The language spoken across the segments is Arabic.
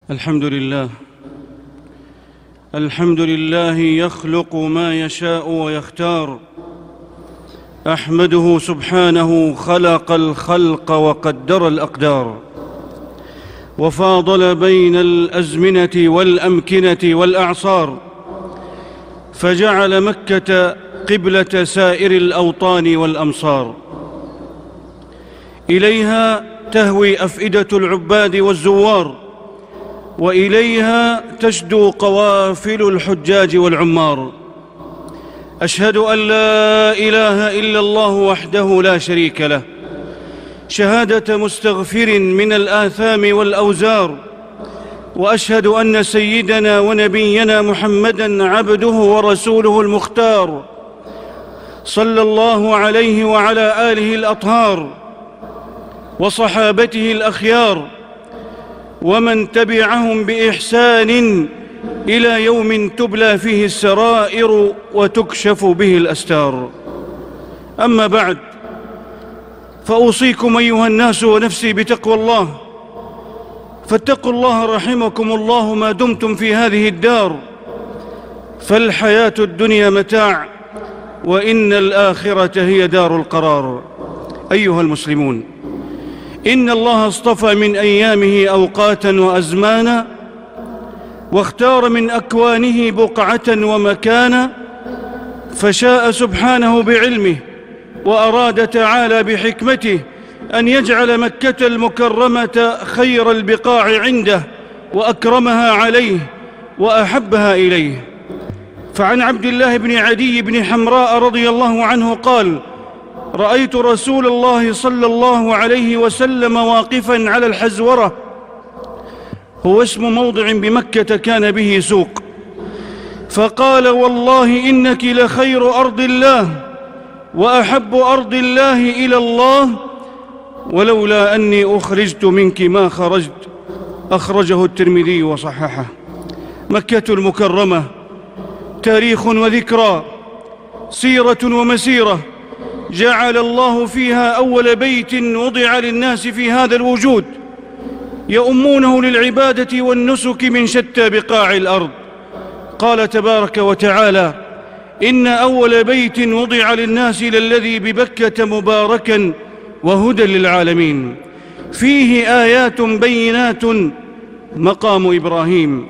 الحمد لله يخلق ما يشاء ويختار. أحمده سبحانه خلق الخلق وقدر الأقدار، وفاضل بين الأزمنة والأمكنة والأعصار، فجعل مكة قبلة سائر الأوطان والأمصار. إليها تهوي أفئدة العباد والزوار، وإليها تشدو قوافل الحجاج والعمار. أشهد أن لا إله إلا الله وحده لا شريك له، شهادة مستغفر من الآثام والأوزار. وأشهد أن سيدنا ونبينا محمدًا عبده ورسوله المختار، صلى الله عليه وعلى آله الأطهار وصحابته الأخيار، ومن تبعهم بإحسان إلى يوم تبلى فيه السرائر وتكشف به الأستار. أما بعد، فأوصيكم أيها الناس ونفسي بتقوى الله، فاتقوا الله رحمكم الله ما دمتم في هذه الدار، فالحياة الدنيا متاع، وإن الآخرة هي دار القرار. أيها المسلمون، إن الله اصطفى من أيامه أوقاتا وأزمانا، واختار من أكوانه بقعة ومكانا، فشاء سبحانه بعلمه وأراد تعالى بحكمته أن يجعل مكة المكرمة خير البقاع عنده، وأكرمها عليه وأحبها إليه. فعن عبد الله بن عدي بن حمراء رضي الله عنه قال: رأيت رسول الله صلى الله عليه وسلم واقفاً على الحزورة، هو اسم موضع بمكة كان به سوق، فقال: والله إنك لخير أرض الله وأحب أرض الله إلى الله، ولولا أني أخرجت منك ما خرجت. أخرجه الترمذي وصححه. مكة المكرمة تاريخ وذكرى، سيرة ومسيرة، جعل الله فيها أول بيت وضع للناس في هذا الوجود، يؤمونه للعبادة والنسك من شتى بقاع الأرض. قال تبارك وتعالى: إن أول بيت وضع للناس للذي ببكة مباركا وهدى للعالمين، فيه آيات بينات مقام إبراهيم،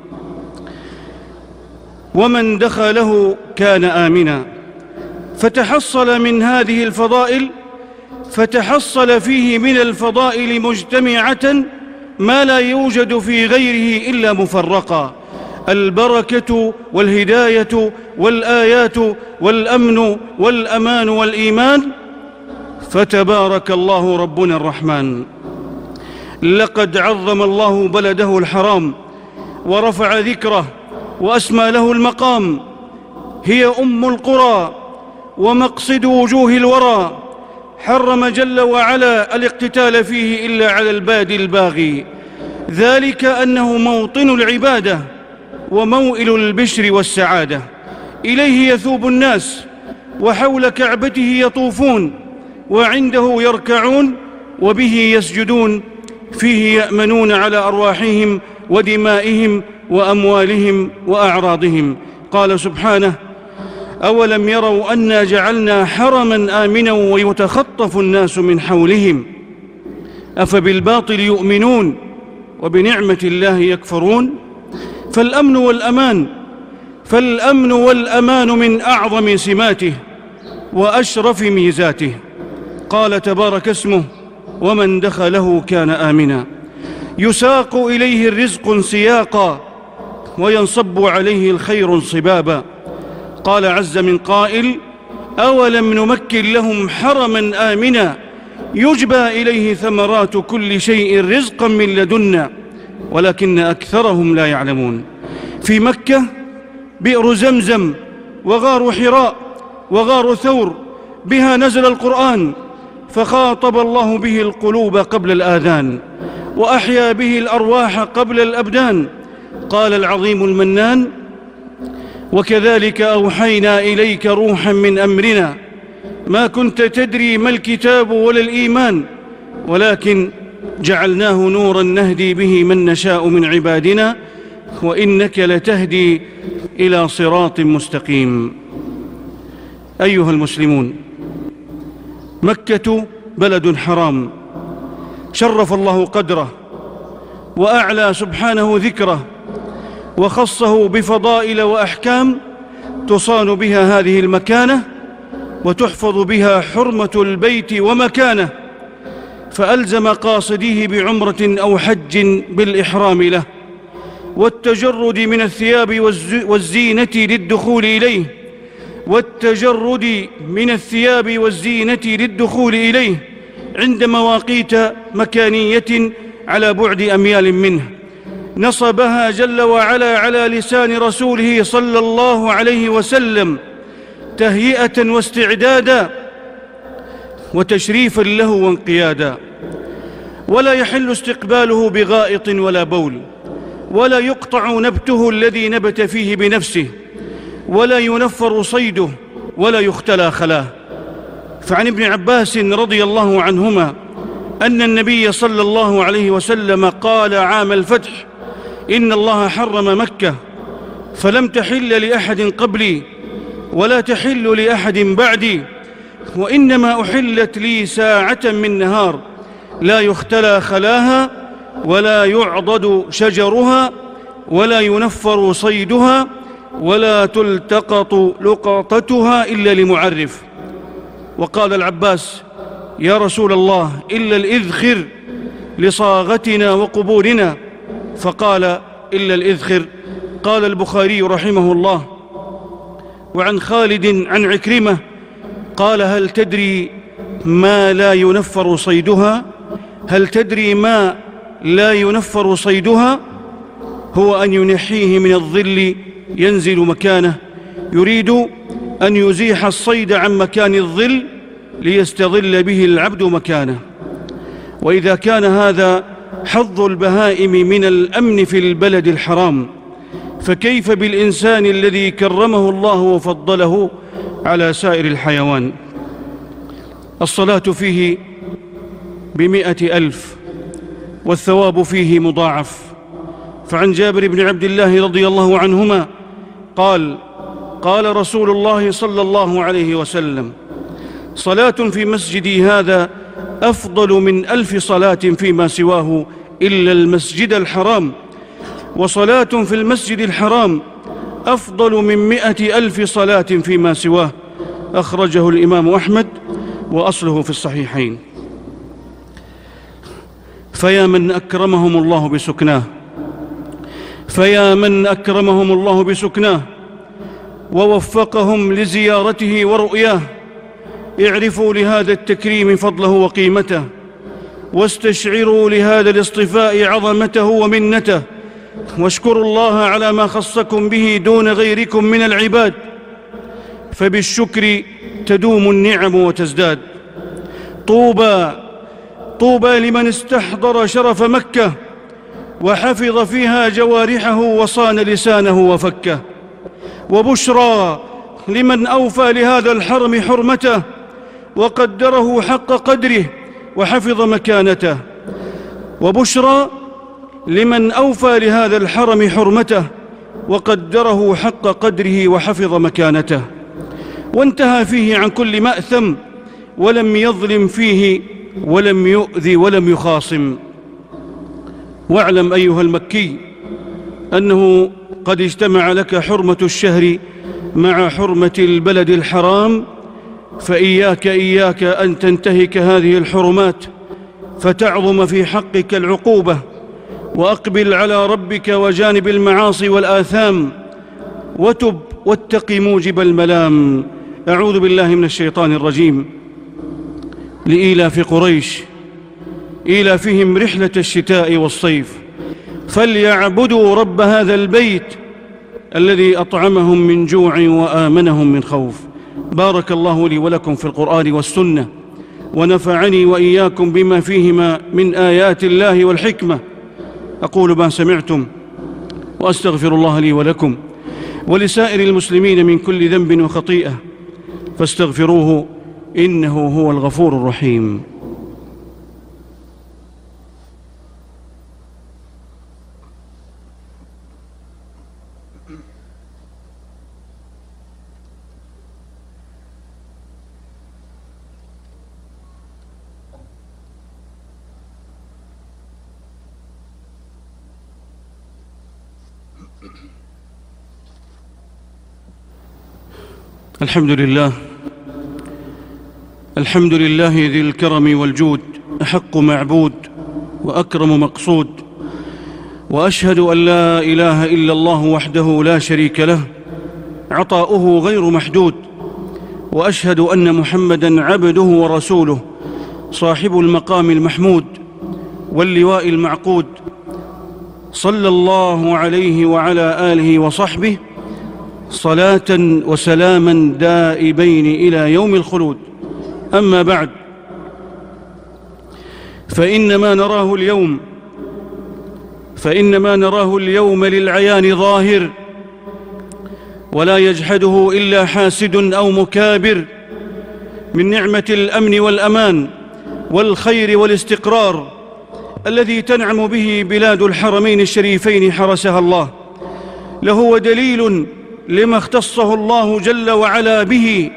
ومن دخله كان آمنا. فتحصل من هذه الفضائل، فتحصل فيه من الفضائل مجتمعة ما لا يوجد في غيره إلا مفرقا: البركة والهداية والآيات والأمن والأمان والإيمان. فتبارك الله ربنا الرحمن. لقد عظم الله بلده الحرام ورفع ذكره وأسمى له المقام. هي أم القرى ومقصد وجوه الورى، حرم جل وعلا الاقتتال فيه إلا على البادي الباغي، ذلك أنه موطن العبادة وموئل البشر والسعادة. إليه يثوب الناس، وحول كعبته يطوفون، وعنده يركعون، وبه يسجدون، فيه يأمنون على أرواحهم ودمائهم وأموالهم وأعراضهم. قال سبحانه: أولم يروا أنا جعلنا حرما آمنا ويتخطف الناس من حولهم أفبالباطل يؤمنون وبنعمة الله يكفرون. فالأمن والأمان من أعظم سماته وأشرف ميزاته. قال تبارك اسمه: ومن دخله كان آمنا. يساق إليه الرزق سياقا، وينصب عليه الخير انصبابا. قال عز من قائل: أولم نمكن لهم حرما آمنا يجبى إليه ثمرات كل شيء رزقا من لدنا ولكن أكثرهم لا يعلمون. في مكة بئر زمزم وغار حراء وغار ثور، بها نزل القرآن، فخاطب الله به القلوب قبل الآذان، وأحيا به الأرواح قبل الأبدان. قال العظيم المنان: وكذلك أوحينا إليك روحا من أمرنا ما كنت تدري ما الكتاب ولا الإيمان ولكن جعلناه نورا نهدي به من نشاء من عبادنا وإنك لتهدي إلى صراط مستقيم. أيها المسلمون، مكة بلد حرام شرف الله قدره وأعلى سبحانه ذكره وخصه بفضائل وأحكام تصان بها هذه المكانة وتحفظ بها حرمة البيت ومكانه، فألزم قاصديه بعمرة أو حج بالإحرام له والتجرد من الثياب والزينة للدخول إليه عند مواقيت مكانية على بعد أميال منه نصبها جل وعلا على لسان رسوله صلى الله عليه وسلم تهيئة واستعدادا وتشريفا له وانقيادا. ولا يحل استقباله بغائط ولا بول، ولا يقطع نبته الذي نبت فيه بنفسه، ولا ينفر صيده، ولا يختلى خلاه. فعن ابن عباس رضي الله عنهما أن النبي صلى الله عليه وسلم قال عام الفتح: إن الله حرم مكة فلم تحل لأحد قبلي ولا تحل لأحد بعدي، وإنما أحلت لي ساعة من نهار لا يختلى خلاها ولا يعضد شجرها ولا ينفر صيدها ولا تلتقط لقطتها إلا لمعرف. وقال العباس: يا رسول الله، إلا الإذخر لصاغتنا وقبورنا. فقال: إلا الإذخر. قال البخاري رحمه الله: وعن خالد عن عكرمة قال: هل تدري ما لا ينفر صيدها؟ هل تدري ما لا ينفر صيدها؟ هو أن ينحيه من الظل ينزل مكانه، يريد أن يزيح الصيد عن مكان الظل ليستظل به العبد مكانه. وإذا كان هذا حظ البهائم من الأمن في البلد الحرام، فكيف بالإنسان الذي كرمه الله وفضله على سائر الحيوان؟ الصلاة فيه ب100,000 والثواب فيه مضاعف. فعن جابر بن عبد الله رضي الله عنهما قال: قال رسول الله صلى الله عليه وسلم: صلاة في مسجدي هذا أفضل من 1000 صلاة فيما سواه إلا المسجد الحرام، وصلاة في المسجد الحرام أفضل من 100,000 صلاة فيما سواه. أخرجه الإمام أحمد وأصله في الصحيحين. فيا من أكرمهم الله بسكناه ووفقهم لزيارته ورؤياه، اعرفوا لهذا التكريم فضله وقيمته، واستشعروا لهذا الاصطفاء عظمته ومنته، واشكروا الله على ما خصكم به دون غيركم من العباد، فبالشكر تدوم النعم وتزداد. طوبى لمن استحضر شرف مكة وحفظ فيها جوارحه وصان لسانه وفكه. وبشرى لمن أوفى لهذا الحرم حرمته وقدره حق قدره وحفظ مكانته. وبشرى لمن أوفى لهذا الحرم حرمته وقدره حق قدره وحفظ مكانته، وانتهى فيه عن كل مأثم، ولم يظلم فيه ولم يؤذي ولم يخاصم. واعلم أيها المكي أنه قد اجتمع لك حرمة الشهر مع حرمة البلد الحرام، فإياك أن تنتهك هذه الحرمات فتعظم في حقك العقوبة، وأقبل على ربك وجانب المعاصي والآثام، وتب واتق موجب الملام. أعوذ بالله من الشيطان الرجيم. لإيلاف قريش إيلافهم رحلة الشتاء والصيف، فليعبدوا رب هذا البيت الذي أطعمهم من جوع وآمنهم من خوف. بارك الله لي ولكم في القرآن والسنة، ونفعني وإياكم بما فيهما من آيات الله والحكمة. أقول ما سمعتم وأستغفر الله لي ولكم ولسائر المسلمين من كل ذنب وخطيئة، فاستغفروه إنه هو الغفور الرحيم. الحمد لله، الحمد لله ذي الكرم والجود، أحق معبود وأكرم مقصود، وأشهد أن لا إله إلا الله وحده لا شريك له، عطاؤه غير محدود، وأشهد أن محمدًا عبده ورسوله، صاحب المقام المحمود واللواء المعقود، صلى الله عليه وعلى آله وصحبه صلاة وسلاما دائبين إلى يوم الخلود. أما بعد، فإن ما نراه اليوم للعيان ظاهر، ولا يجحده إلا حاسد أو مكابر، من نعمة الأمن والأمان والخير والاستقرار الذي تنعم به بلاد الحرمين الشريفين حرسها الله، لهو دليل لما اختصه الله جل وعلا به،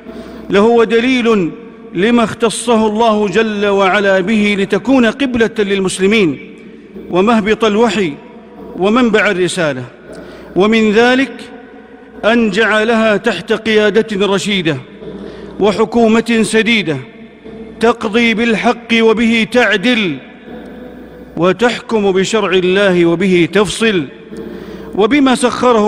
لتكون قبلة للمسلمين ومهبط الوحي ومنبع الرسالة. ومن ذلك أن جعلها تحت قيادة رشيدة وحكومة سديدة تقضي بالحق وبه تعدل، وتحكم بشرع الله وبه تفصل، وبما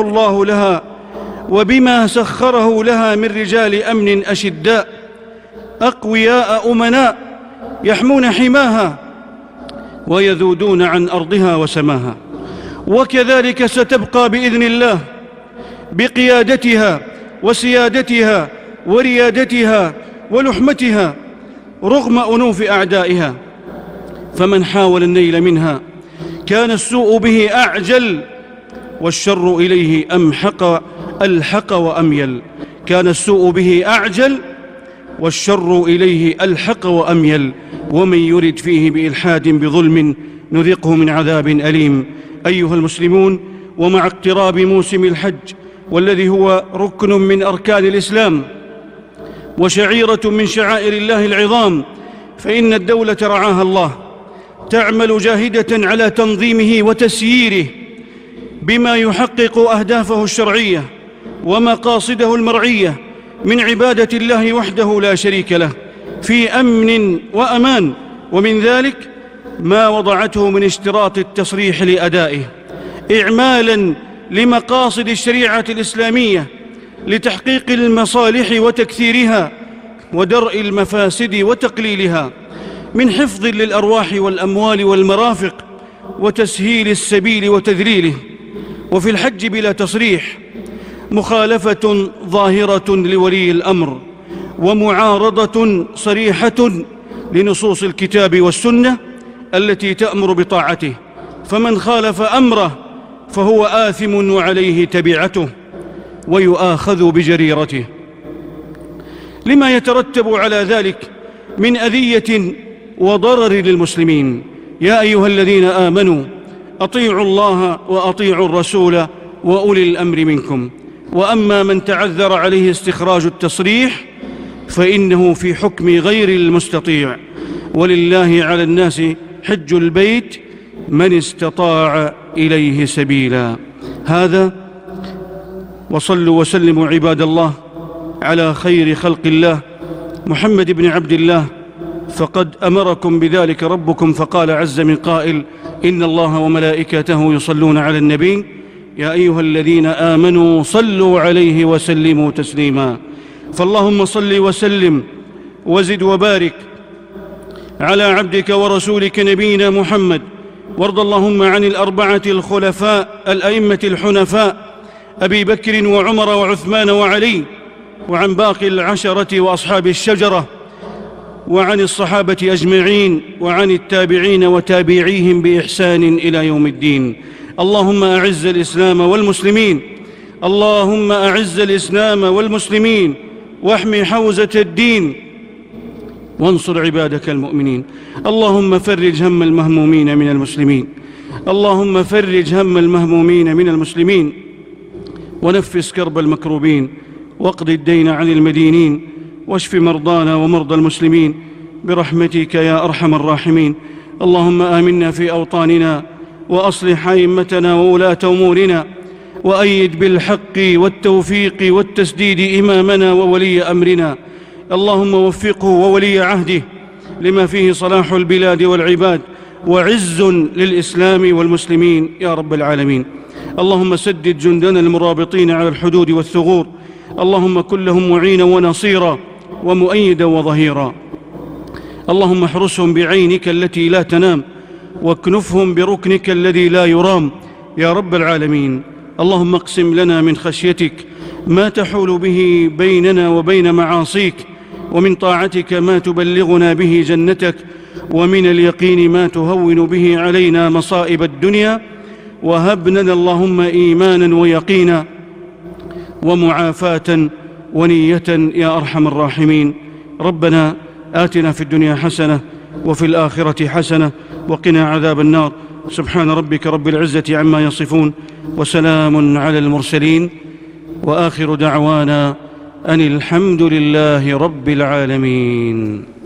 سخره لها من رجال أمن أشداء أقوياء أمناء يحمون حماها ويذودون عن أرضها وسماها. وكذلك ستبقى بإذن الله بقيادتها وسيادتها وريادتها ولحمتها رغم أنوف أعدائها، فمن حاول النيل منها كان السوء به أعجل، والشر إليه ألحق وأميل. ومن يرد فيه بإلحاد بظلم نذقه من عذاب أليم. أيها المسلمون، ومع اقتراب موسم الحج، والذي هو ركن من أركان الإسلام وشعيرة من شعائر الله العظام، فإن الدولة رعاها الله تعمل جاهدة على تنظيمه وتسييره بما يحقق أهدافه الشرعية ومقاصده المرعية من عبادة الله وحده لا شريك له في أمن وأمان. ومن ذلك ما وضعته من اشتراط التصريح لأدائه، إعمالاً لمقاصد الشريعة الإسلامية لتحقيق المصالح وتكثيرها ودرء المفاسد وتقليلها، من حفظ للأرواح والأموال والمرافق وتسهيل السبيل وتذليله. وفي الحج بلا تصريح مخالفة ظاهرة لولي الأمر ومعارضة صريحة لنصوص الكتاب والسنة التي تأمر بطاعته، فمن خالف أمره فهو آثم وعليه تبعته ويؤاخذ بجريرته، لما يترتب على ذلك من أذية وضرر للمسلمين. يا أيها الذين آمنوا أطيعوا الله وأطيعوا الرسول وأولي الأمر منكم. وأما من تعذر عليه استخراج التصريح فإنه في حكم غير المستطيع، ولله على الناس حج البيت من استطاع إليه سبيلا. هذا، وصلوا وسلموا عباد الله على خير خلق الله محمد بن عبد الله، فقد أمركم بذلك ربكم فقال عز من قائل: إن الله وملائكته يصلون على النبي يا أيها الذين آمنوا صلوا عليه وسلموا تسليما. فاللهم صل وسلم وزد وبارك على عبدك ورسولك نبينا محمد، وارض اللهم عن الأربعة الخلفاء الأئمة الحنفاء أبي بكر وعمر وعثمان وعلي، وعن باقي العشرة وأصحاب الشجرة، وعن الصحابة أجمعين، وعن التابعين وتابعيهم بإحسان إلى يوم الدين. اللهم أعز الإسلام والمسلمين، اللهم أعز الإسلام والمسلمين، واحمي حوزة الدين، وانصر عبادك المؤمنين. اللهم فرج هم المهمومين من المسلمين، اللهم فرج هم المهمومين من المسلمين. ونفس كرب المكروبين، واقض الدين عن المدينين، واشف مرضانا ومرضى المسلمين برحمتك يا أرحم الراحمين. اللهم آمنا في أوطاننا، وأصلح أئمتنا وولاة أمورنا، وأيد بالحق والتوفيق والتسديد إمامنا وولي أمرنا. اللهم وفقه وولي عهده لما فيه صلاح البلاد والعباد وعز للإسلام والمسلمين يا رب العالمين. اللهم سدد جندنا المرابطين على الحدود والثغور، اللهم كن لهم معينا ونصيرا ومؤيدا وظهيرا. اللهم احرسهم بعينك التي لا تنام، واكنفهم بركنك الذي لا يرام يا رب العالمين. اللهم اقسم لنا من خشيتك ما تحول به بيننا وبين معاصيك، ومن طاعتك ما تبلغنا به جنتك، ومن اليقين ما تهون به علينا مصائب الدنيا، وهب لنا اللهم إيمانا ويقينا ومعافاة ونية يا أرحم الراحمين. ربنا آتنا في الدنيا حسنة وفي الآخرة حسنة وقنا عذاب النار. سبحان ربك رب العزة عما يصفون، وسلام على المرسلين، وآخر دعوانا أن الحمد لله رب العالمين.